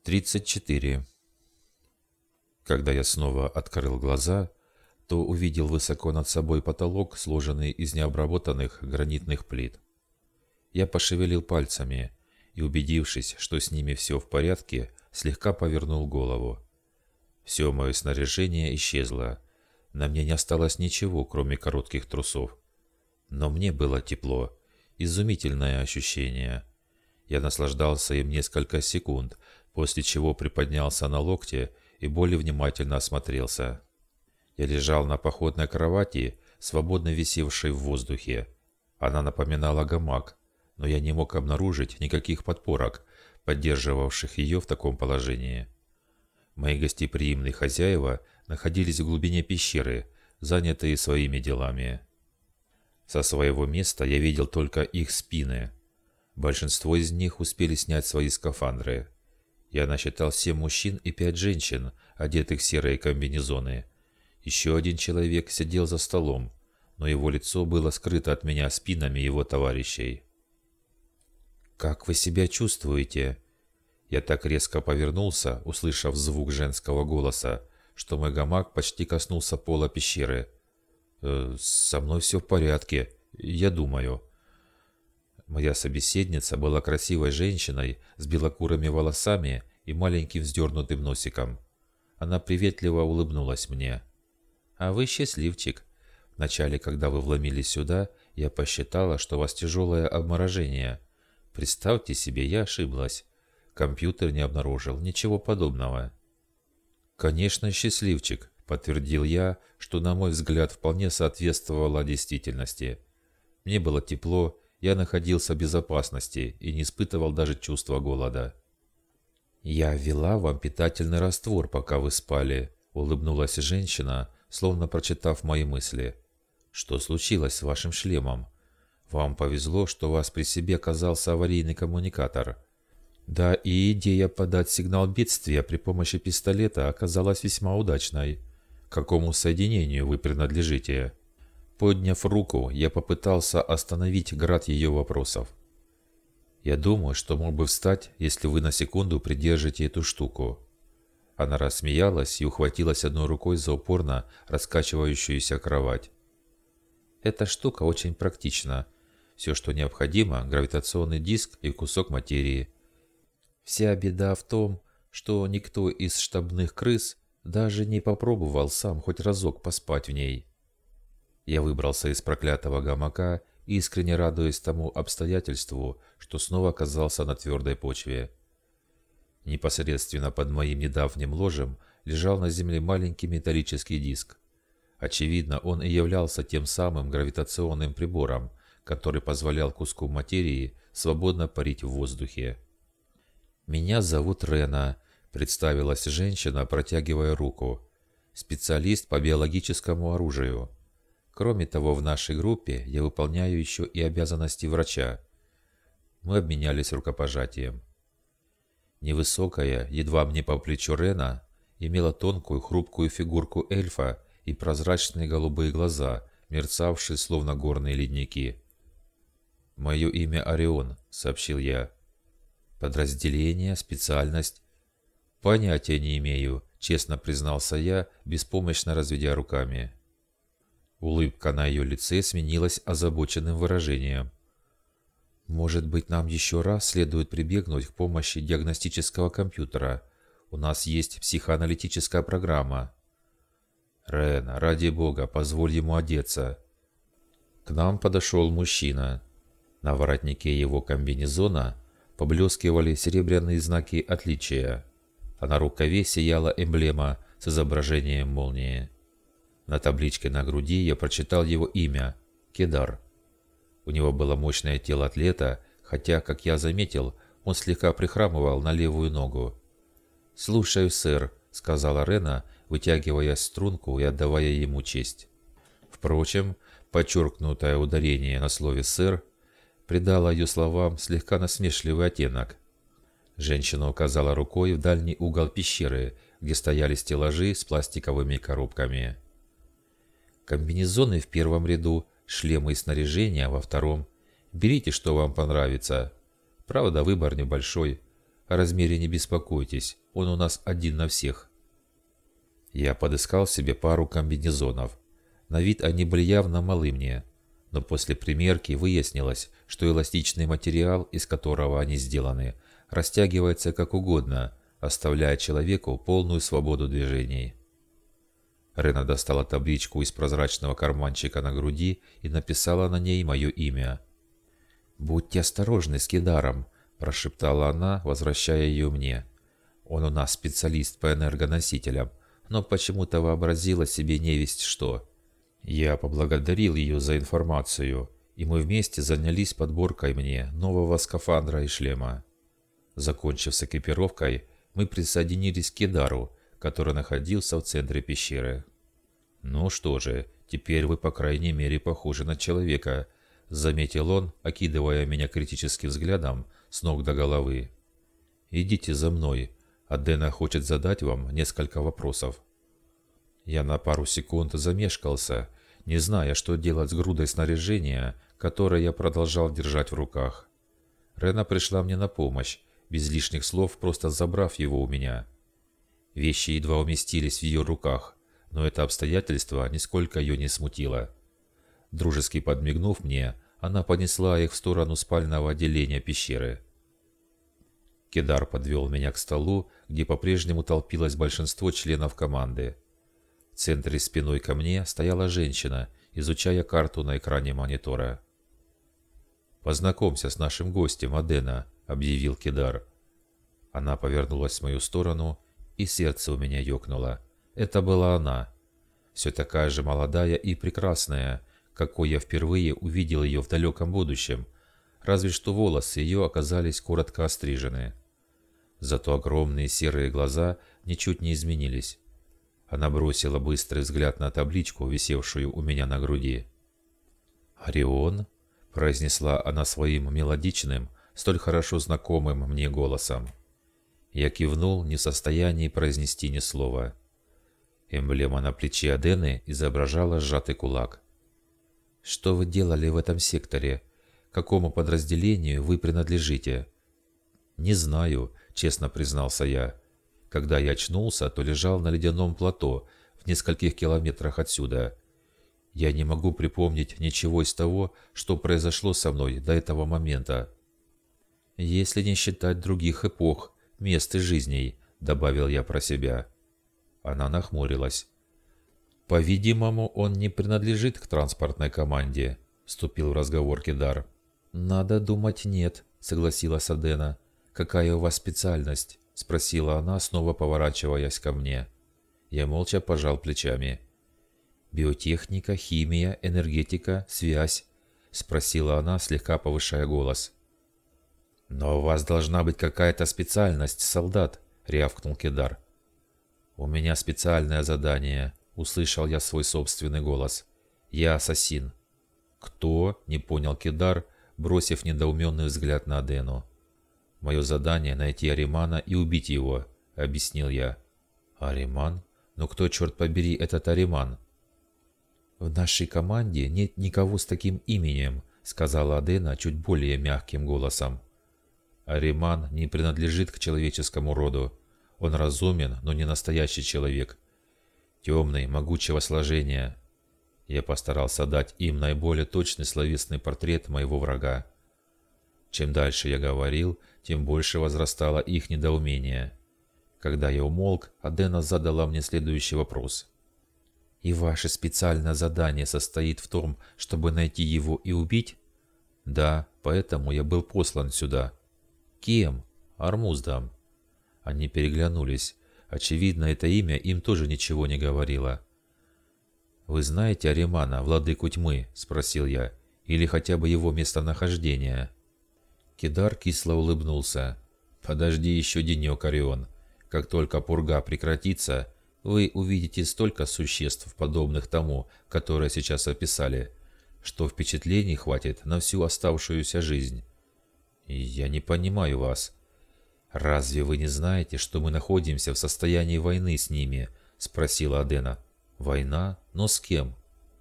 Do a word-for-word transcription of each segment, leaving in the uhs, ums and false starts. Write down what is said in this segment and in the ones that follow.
тридцать четыре. Когда я снова открыл глаза, то увидел высоко над собой потолок, сложенный из необработанных гранитных плит. Я пошевелил пальцами и, убедившись, что с ними все в порядке, слегка повернул голову. Все мое снаряжение исчезло. На мне не осталось ничего, кроме коротких трусов. Но мне было тепло. Изумительное ощущение. Я наслаждался им несколько секунд, после чего приподнялся на локте и более внимательно осмотрелся. Я лежал на походной кровати, свободно висевшей в воздухе. Она напоминала гамак, но я не мог обнаружить никаких подпорок, поддерживавших ее в таком положении. Мои гостеприимные хозяева находились в глубине пещеры, занятые своими делами. Со своего места я видел только их спины. Большинство из них успели снять свои скафандры. Я насчитал семь мужчин и пять женщин, одетых в серые комбинезоны. Еще один человек сидел за столом, но его лицо было скрыто от меня спинами его товарищей. «Как вы себя чувствуете?» Я так резко повернулся, услышав звук женского голоса, что мой гамак почти коснулся пола пещеры. «Э, «Со мной все в порядке, я думаю». Моя собеседница была красивой женщиной с белокурыми волосами и маленьким вздернутым носиком. Она приветливо улыбнулась мне. «А вы счастливчик. Вначале, когда вы вломились сюда, я посчитала, что у вас тяжелое обморожение. Представьте себе, я ошиблась. Компьютер не обнаружил ничего подобного». «Конечно, счастливчик», — подтвердил я, что, на мой взгляд, вполне соответствовало действительности. Мне было тепло, я находился в безопасности и не испытывал даже чувства голода. «Я ввела вам питательный раствор, пока вы спали», — улыбнулась женщина, словно прочитав мои мысли. «Что случилось с вашим шлемом? Вам повезло, что у вас при себе оказался аварийный коммуникатор. Да и идея подать сигнал бедствия при помощи пистолета оказалась весьма удачной. К какому соединению вы принадлежите?» Подняв руку, я попытался остановить град ее вопросов. «Я думаю, что мог бы встать, если вы на секунду придержите эту штуку». Она рассмеялась и ухватилась одной рукой за упорно раскачивающуюся кровать. «Эта штука очень практична. Все, что необходимо, гравитационный диск и кусок материи. Вся беда в том, что никто из штабных крыс даже не попробовал сам хоть разок поспать в ней». Я выбрался из проклятого гамака, искренне радуясь тому обстоятельству, что снова оказался на твердой почве. Непосредственно под моим недавним ложем лежал на земле маленький металлический диск. Очевидно, он и являлся тем самым гравитационным прибором, который позволял куску материи свободно парить в воздухе. «Меня зовут Рена», — представилась женщина, протягивая руку. «Специалист по биологическому оружию. Кроме того, в нашей группе я выполняю еще и обязанности врача». Мы обменялись рукопожатием. Невысокая, едва мне по плечу Рена, имела тонкую хрупкую фигурку эльфа и прозрачные голубые глаза, мерцавшие словно горные ледники. «Мое имя Орион», — сообщил я. «Подразделение, специальность?» «Понятия не имею», — честно признался я, беспомощно разведя руками. Улыбка на ее лице сменилась озабоченным выражением. «Может быть, нам еще раз следует прибегнуть к помощи диагностического компьютера. У нас есть психоаналитическая программа». «Рен, ради бога, позволь ему одеться». К нам подошел мужчина. На воротнике его комбинезона поблескивали серебряные знаки отличия, а на рукаве сияла эмблема с изображением молнии. На табличке на груди я прочитал его имя – Кедар. У него было мощное тело атлета, хотя, как я заметил, он слегка прихрамывал на левую ногу. «Слушаю, сэр», – сказала Рена, вытягивая струнку и отдавая ему честь. Впрочем, подчеркнутое ударение на слове «сэр» придало ее словам слегка насмешливый оттенок. Женщина указала рукой в дальний угол пещеры, где стояли стеллажи с пластиковыми коробками. «Комбинезоны в первом ряду, шлемы и снаряжение во втором. Берите, что вам понравится. Правда, выбор небольшой. О размере не беспокойтесь, он у нас один на всех. Я подыскал себе пару комбинезонов. На вид они были явно малы мне, но после примерки выяснилось, что эластичный материал, из которого они сделаны, растягивается как угодно, оставляя человеку полную свободу движений. Рена достала табличку из прозрачного карманчика на груди и написала на ней мое имя. «Будьте осторожны с Кидаром», – прошептала она, возвращая ее мне. «Он у нас специалист по энергоносителям, но почему-то вообразила себе невесть что». Я поблагодарил ее за информацию, и мы вместе занялись подборкой мне нового скафандра и шлема. Закончив с экипировкой, мы присоединились к Кидару, который находился в центре пещеры. «Ну что же, теперь вы по крайней мере похожи на человека», — заметил он, окидывая меня критическим взглядом с ног до головы. «Идите за мной, Адена хочет задать вам несколько вопросов». Я на пару секунд замешкался, не зная, что делать с грудой снаряжения, которое я продолжал держать в руках. Рена пришла мне на помощь, без лишних слов просто забрав его у меня. Вещи едва уместились в ее руках, но это обстоятельство нисколько ее не смутило. Дружески подмигнув мне, она понесла их в сторону спального отделения пещеры. Кидар подвел меня к столу, где по-прежнему толпилось большинство членов команды. В центре спиной ко мне стояла женщина, изучая карту на экране монитора. «Познакомься с нашим гостем, Адена», — объявил Кидар. Она повернулась в мою сторону, и сердце у меня ёкнуло. Это была она. Все такая же молодая и прекрасная, какой я впервые увидел ее в далеком будущем, разве что волосы ее оказались коротко острижены. Зато огромные серые глаза ничуть не изменились. Она бросила быстрый взгляд на табличку, висевшую у меня на груди. «Орион?» – произнесла она своим мелодичным, столь хорошо знакомым мне голосом. Я кивнул, не в состоянии произнести ни слова. Эмблема на плече Адены изображала сжатый кулак. «Что вы делали в этом секторе? Какому подразделению вы принадлежите?» «Не знаю», — честно признался я. «Когда я очнулся, то лежал на ледяном плато в нескольких километрах отсюда. Я не могу припомнить ничего из того, что произошло со мной до этого момента. Если не считать других эпох, мест и жизней», — добавил я про себя. Она нахмурилась. «По-видимому, он не принадлежит к транспортной команде», — вступил в разговор Кидар. «Надо думать, нет», — согласилась Адена. «Какая у вас специальность?» — спросила она, снова поворачиваясь ко мне. Я молча пожал плечами. «Биотехника, химия, энергетика, связь?» — спросила она, слегка повышая голос. «Но у вас должна быть какая-то специальность, солдат», — рявкнул Кидар. «У меня специальное задание», — услышал я свой собственный голос. «Я ассасин». «Кто?» — не понял Кидар, бросив недоуменный взгляд на Адену. «Мое задание — найти Аримана и убить его», — объяснил я. «Ариман? Ну кто, черт побери, этот Ариман?» «В нашей команде нет никого с таким именем», — сказала Адена чуть более мягким голосом. «Ариман не принадлежит к человеческому роду. Он разумен, но не настоящий человек. Темный, могучего сложения». Я постарался дать им наиболее точный словесный портрет моего врага. Чем дальше я говорил, тем больше возрастало их недоумение. Когда я умолк, Адена задала мне следующий вопрос. «И ваше специальное задание состоит в том, чтобы найти его и убить?» «Да, поэтому я был послан сюда». «Кем?» «Армуздом». Они переглянулись. Очевидно, это имя им тоже ничего не говорило. «Вы знаете Аримана, владыку тьмы?» – спросил я. «Или хотя бы его местонахождение?» Кидар кисло улыбнулся. «Подожди еще денек, Орион. Как только пурга прекратится, вы увидите столько существ, подобных тому, которое сейчас описали, что впечатлений хватит на всю оставшуюся жизнь». «Я не понимаю вас». «Разве вы не знаете, что мы находимся в состоянии войны с ними?» – спросила Адена. «Война? Но с кем?»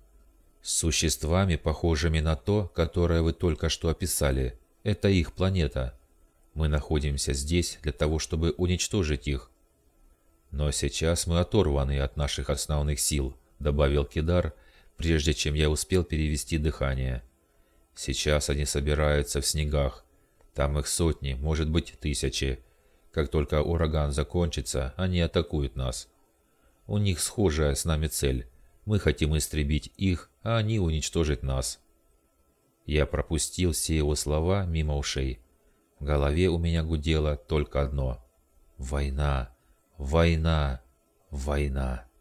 «С существами, похожими на то, которое вы только что описали. Это их планета». Мы находимся здесь для того, чтобы уничтожить их. Но сейчас мы оторваны от наших основных сил, добавил Кидар, прежде чем я успел перевести дыхание. Сейчас они собираются в снегах. Там их сотни, может быть, тысячи. Как только ураган закончится, они атакуют нас. У них схожая с нами цель. Мы хотим истребить их, а они уничтожить нас. Я пропустил все его слова мимо ушей. В голове у меня гудело только одно. Война, война, война.